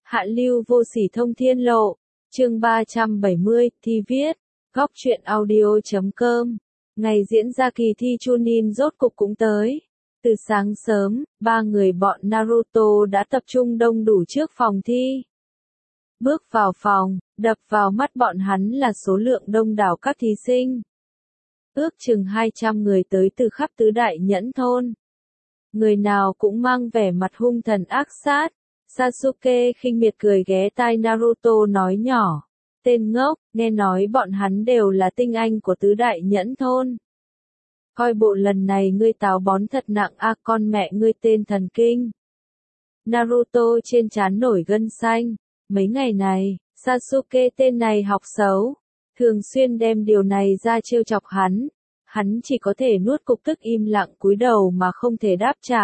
Hạ lưu vô sỉ thông thiên lộ, chương 370, thi viết, góc truyện audio.com. Ngày diễn ra kỳ thi Chunin rốt cục cũng tới. Từ sáng sớm, ba người bọn Naruto đã tập trung đông đủ trước phòng thi. Bước vào phòng, đập vào mắt bọn hắn là số lượng đông đảo các thí sinh. Ước chừng 200 người tới từ khắp tứ đại nhẫn thôn. Người nào cũng mang vẻ mặt hung thần ác sát. Sasuke khinh miệt cười ghé tai Naruto nói nhỏ. Tên ngốc, nghe nói bọn hắn đều là tinh anh của tứ đại nhẫn thôn. Coi bộ lần này ngươi táo bón thật nặng a, con mẹ ngươi tên thần kinh. Naruto trên trán nổi gân xanh. Mấy ngày này, Sasuke tên này học xấu. Thường xuyên đem điều này ra trêu chọc hắn. Hắn chỉ có thể nuốt cục tức im lặng cúi đầu mà không thể đáp trả.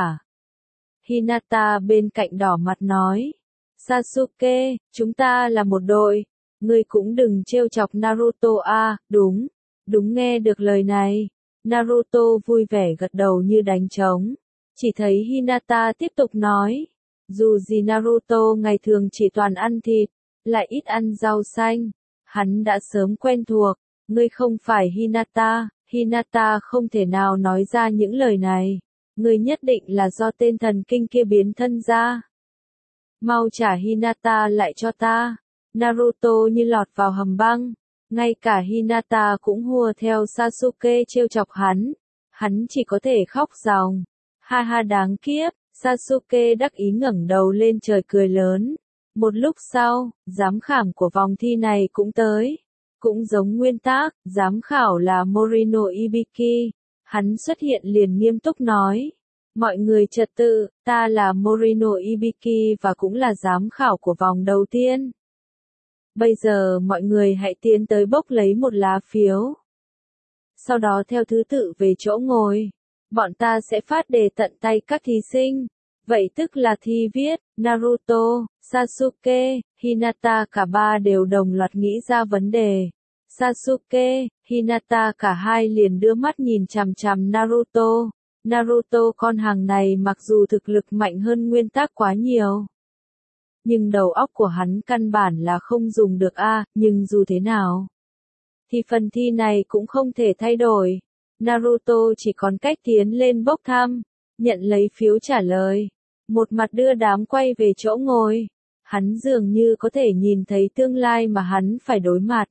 Hinata bên cạnh đỏ mặt nói. Sasuke, chúng ta là một đội. Ngươi cũng đừng trêu chọc Naruto a. Đúng nghe được lời này. Naruto vui vẻ gật đầu như đánh trống. Chỉ thấy Hinata tiếp tục nói. Dù gì Naruto ngày thường chỉ toàn ăn thịt, lại ít ăn rau xanh. Hắn đã sớm quen thuộc. Ngươi không phải Hinata. Hinata không thể nào nói ra những lời này. Ngươi nhất định là do tên thần kinh kia biến thân ra. Mau trả Hinata lại cho ta. Naruto như lọt vào hầm băng. Ngay cả Hinata cũng hùa theo Sasuke trêu chọc hắn. Hắn chỉ có thể khóc ròng. Ha ha đáng kiếp. Sasuke đắc ý ngẩng đầu lên trời cười lớn. Một lúc sau, giám khảo của vòng thi này cũng tới. Cũng giống nguyên tắc, giám khảo là Morino Ibiki. Hắn xuất hiện liền nghiêm túc nói. Mọi người trật tự, ta là Morino Ibiki và cũng là giám khảo của vòng đầu tiên. Bây giờ mọi người hãy tiến tới bốc lấy một lá phiếu. Sau đó theo thứ tự về chỗ ngồi. Bọn ta sẽ phát đề tận tay các thí sinh. Vậy tức là thi viết, Naruto, Sasuke, Hinata cả ba đều đồng loạt nghĩ ra vấn đề. Sasuke, Hinata cả hai liền đưa mắt nhìn chằm chằm Naruto. Naruto con hàng này mặc dù thực lực mạnh hơn nguyên tắc quá nhiều. Nhưng đầu óc của hắn căn bản là không dùng được a, nhưng dù thế nào. Thì phần thi này cũng không thể thay đổi. Naruto chỉ còn cách tiến lên bốc thăm, nhận lấy phiếu trả lời. Một mặt đưa đám quay về chỗ ngồi. Hắn dường như có thể nhìn thấy tương lai mà hắn phải đối mặt.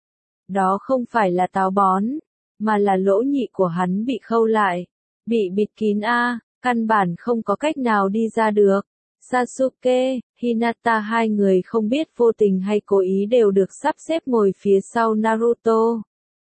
Đó không phải là táo bón, mà là lỗ nhị của hắn bị khâu lại. Bị bịt kín a, căn bản không có cách nào đi ra được. Sasuke, Hinata hai người không biết vô tình hay cố ý đều được sắp xếp ngồi phía sau Naruto.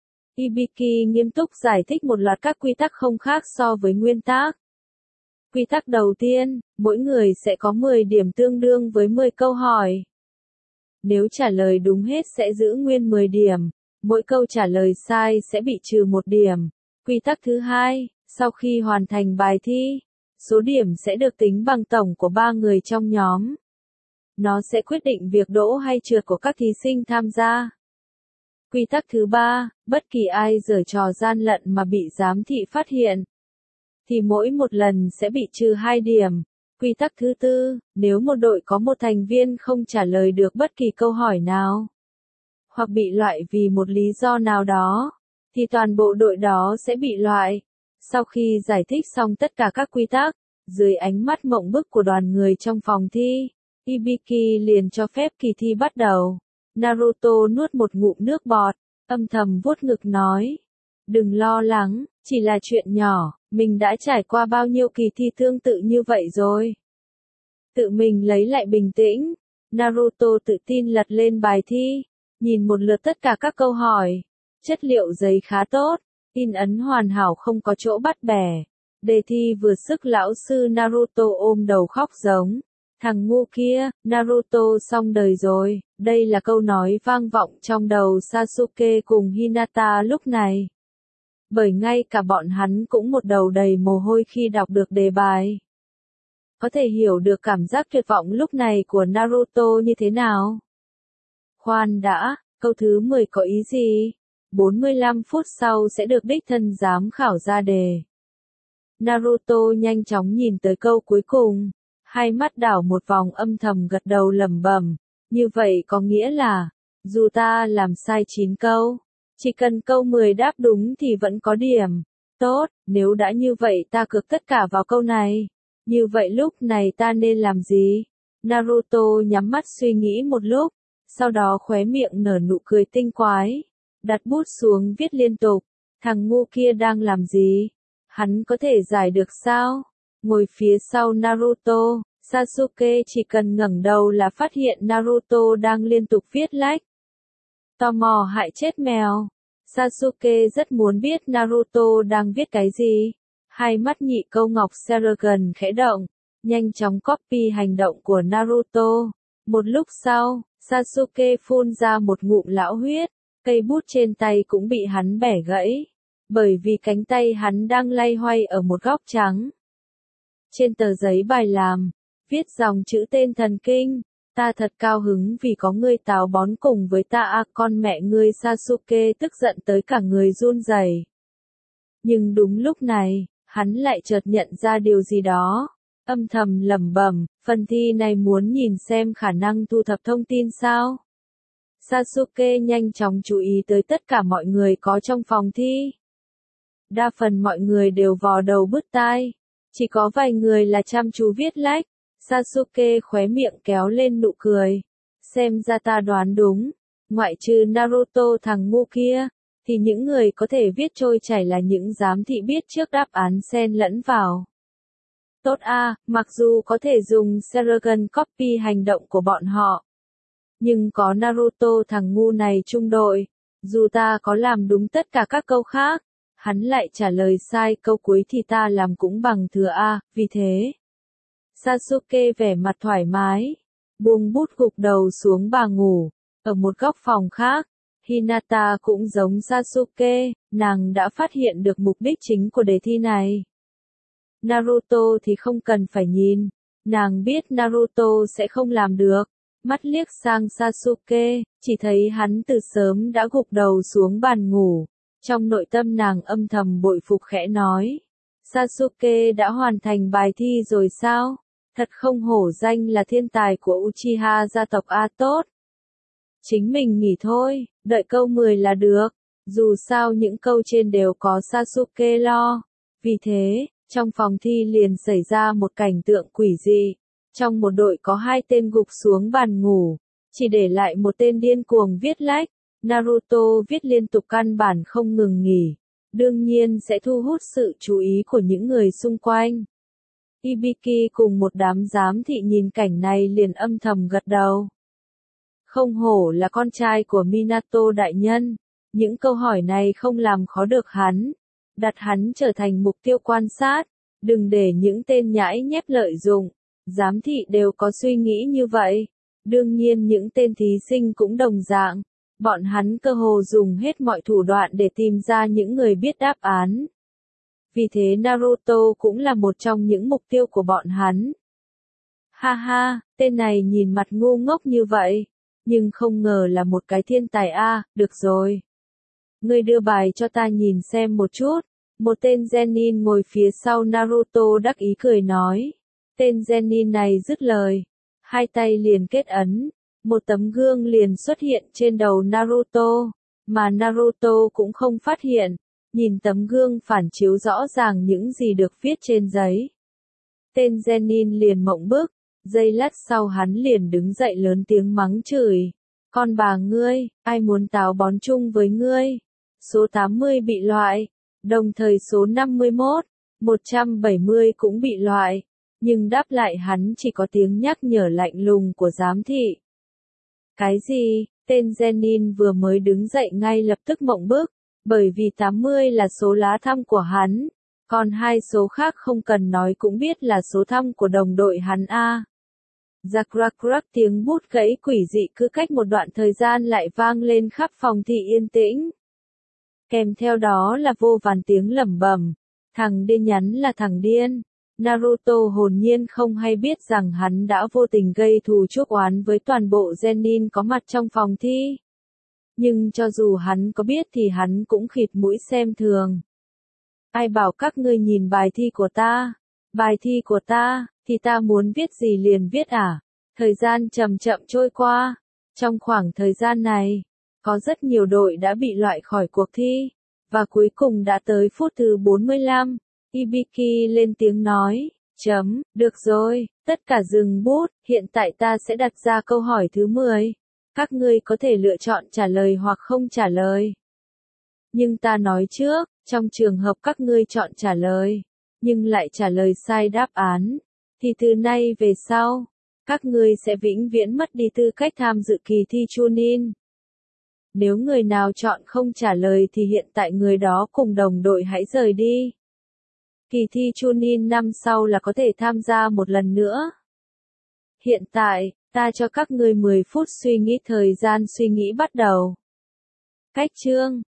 Ibiki nghiêm túc giải thích một loạt các quy tắc không khác so với nguyên tắc. Quy tắc đầu tiên, mỗi người sẽ có 10 điểm tương đương với 10 câu hỏi. Nếu trả lời đúng hết sẽ giữ nguyên 10 điểm, mỗi câu trả lời sai sẽ bị trừ 1 điểm. Quy tắc thứ hai, sau khi hoàn thành bài thi, số điểm sẽ được tính bằng tổng của 3 người trong nhóm. Nó sẽ quyết định việc đỗ hay trượt của các thí sinh tham gia. Quy tắc thứ ba, bất kỳ ai giở trò gian lận mà bị giám thị phát hiện, thì mỗi một lần sẽ bị trừ 2 điểm. Quy tắc thứ tư, nếu một đội có một thành viên không trả lời được bất kỳ câu hỏi nào, hoặc bị loại vì một lý do nào đó, thì toàn bộ đội đó sẽ bị loại. Sau khi giải thích xong tất cả các quy tắc, dưới ánh mắt mộng bức của đoàn người trong phòng thi, Ibiki liền cho phép kỳ thi bắt đầu. Naruto nuốt một ngụm nước bọt, âm thầm vuốt ngực nói. Đừng lo lắng, chỉ là chuyện nhỏ, mình đã trải qua bao nhiêu kỳ thi tương tự như vậy rồi. Tự mình lấy lại bình tĩnh, Naruto tự tin lật lên bài thi, nhìn một lượt tất cả các câu hỏi. Chất liệu giấy khá tốt, in ấn hoàn hảo không có chỗ bắt bẻ. Đề thi vừa sức lão sư Naruto ôm đầu khóc giống. Thằng ngu kia, Naruto xong đời rồi. Đây là câu nói vang vọng trong đầu Sasuke cùng Hinata lúc này. Bởi ngay cả bọn hắn cũng một đầu đầy mồ hôi khi đọc được đề bài. Có thể hiểu được cảm giác tuyệt vọng lúc này của Naruto như thế nào. Khoan đã, câu thứ 10 có ý gì? 45 phút sau sẽ được đích thân giám khảo ra đề. Naruto nhanh chóng nhìn tới câu cuối cùng. Hai mắt đảo một vòng âm thầm gật đầu lẩm bẩm, như vậy có nghĩa là, dù ta làm sai 9 câu, chỉ cần câu 10 đáp đúng thì vẫn có điểm. Tốt, nếu đã như vậy ta cược tất cả vào câu này. Như vậy lúc này ta nên làm gì? Naruto nhắm mắt suy nghĩ một lúc, sau đó khóe miệng nở nụ cười tinh quái, đặt bút xuống viết liên tục, thằng ngu kia đang làm gì? Hắn có thể giải được sao? Ngồi phía sau Naruto, Sasuke chỉ cần ngẩng đầu là phát hiện Naruto đang liên tục viết lách. Tò mò hại chết mèo. Sasuke rất muốn biết Naruto đang viết cái gì. Hai mắt nhị câu ngọc Sharingan khẽ động, nhanh chóng copy hành động của Naruto. Một lúc sau, Sasuke phun ra một ngụm lão huyết, cây bút trên tay cũng bị hắn bẻ gãy, bởi vì cánh tay hắn đang lay hoay ở một góc trắng. Trên tờ giấy bài làm, viết dòng chữ tên thần kinh, ta thật cao hứng vì có ngươi táo bón cùng với ta à, con mẹ ngươi. Sasuke tức giận tới cả người run rẩy. Nhưng đúng lúc này, hắn lại chợt nhận ra điều gì đó, âm thầm lẩm bẩm, phần thi này muốn nhìn xem khả năng thu thập thông tin sao? Sasuke nhanh chóng chú ý tới tất cả mọi người có trong phòng thi. Đa phần mọi người đều vò đầu bứt tai, chỉ có vài người là chăm chú viết lách. Sasuke khóe miệng kéo lên nụ cười. Xem ra ta đoán đúng, ngoại trừ Naruto thằng ngu kia, thì những người có thể viết trôi chảy là những giám thị biết trước đáp án xen lẫn vào. Tốt a, mặc dù có thể dùng Sharingan copy hành động của bọn họ, nhưng có Naruto thằng ngu này chung đội, dù ta có làm đúng tất cả các câu khác, hắn lại trả lời sai câu cuối thì ta làm cũng bằng thừa a, vì thế. Sasuke vẻ mặt thoải mái, buông bút gục đầu xuống bà ngủ. Ở một góc phòng khác, Hinata cũng giống Sasuke, nàng đã phát hiện được mục đích chính của đề thi này. Naruto thì không cần phải nhìn, nàng biết Naruto sẽ không làm được. Mắt liếc sang Sasuke, chỉ thấy hắn từ sớm đã gục đầu xuống bàn ngủ. Trong nội tâm nàng âm thầm bội phục khẽ nói, Sasuke đã hoàn thành bài thi rồi sao? Thật không hổ danh là thiên tài của Uchiha gia tộc a. Tốt. Chính mình nghỉ thôi, đợi câu 10 là được. Dù sao những câu trên đều có Sasuke lo. Vì thế, trong phòng thi liền xảy ra một cảnh tượng quỷ dị. Trong một đội có 2 tên gục xuống bàn ngủ, chỉ để lại một tên điên cuồng viết lách. Naruto viết liên tục căn bản không ngừng nghỉ. Đương nhiên sẽ thu hút sự chú ý của những người xung quanh. Ibiki cùng một đám giám thị nhìn cảnh này liền âm thầm gật đầu. Không hổ là con trai của Minato đại nhân, những câu hỏi này không làm khó được hắn, đặt hắn trở thành mục tiêu quan sát, đừng để những tên nhãi nhép lợi dụng. Giám thị đều có suy nghĩ như vậy, đương nhiên những tên thí sinh cũng đồng dạng, bọn hắn cơ hồ dùng hết mọi thủ đoạn để tìm ra những người biết đáp án. Vì thế Naruto cũng là một trong những mục tiêu của bọn hắn. Ha ha, tên này nhìn mặt ngu ngốc như vậy, nhưng không ngờ là một cái thiên tài a. Được rồi. Ngươi đưa bài cho ta nhìn xem một chút. Một tên Zenin ngồi phía sau Naruto đắc ý cười nói. Tên Zenin này dứt lời, 2 tay liền kết ấn, một tấm gương liền xuất hiện trên đầu Naruto, mà Naruto cũng không phát hiện. Nhìn tấm gương phản chiếu rõ ràng những gì được viết trên giấy. Tên Zenin liền mộng bức, giây lát sau hắn liền đứng dậy lớn tiếng mắng chửi. Con bà ngươi, ai muốn táo bón chung với ngươi? Số 80 bị loại, đồng thời số 51, 170 cũng bị loại, nhưng đáp lại hắn chỉ có tiếng nhắc nhở lạnh lùng của giám thị. Cái gì? Tên Zenin vừa mới đứng dậy ngay lập tức mộng bức. Bởi vì 80 là số lá thăm của hắn, còn 2 số khác không cần nói cũng biết là số thăm của đồng đội hắn a. Rắc tiếng bút gãy quỷ dị cứ cách một đoạn thời gian lại vang lên khắp phòng thi yên tĩnh. Kèm theo đó là vô vàn tiếng lẩm bẩm, thằng điên nhắn là thằng điên. Naruto hồn nhiên không hay biết rằng hắn đã vô tình gây thù chuốc oán với toàn bộ Zenin có mặt trong phòng thi. Nhưng cho dù hắn có biết thì hắn cũng khịt mũi xem thường. Ai bảo các ngươi nhìn bài thi của ta? Bài thi của ta, thì ta muốn viết gì liền viết à? Thời gian chậm chậm trôi qua. Trong khoảng thời gian này, có rất nhiều đội đã bị loại khỏi cuộc thi. Và cuối cùng đã tới phút thứ 45. Ibiki lên tiếng nói, được rồi, tất cả dừng bút, hiện tại ta sẽ đặt ra câu hỏi thứ 10. Các ngươi có thể lựa chọn trả lời hoặc không trả lời. Nhưng ta nói trước, trong trường hợp các ngươi chọn trả lời, nhưng lại trả lời sai đáp án, thì từ nay về sau, các ngươi sẽ vĩnh viễn mất đi tư cách tham dự kỳ thi Chunin. Nếu người nào chọn không trả lời thì hiện tại người đó cùng đồng đội hãy rời đi. Kỳ thi Chunin năm sau là có thể tham gia một lần nữa. Hiện tại, ta cho các ngươi 10 phút suy nghĩ, thời gian suy nghĩ bắt đầu. Cách chương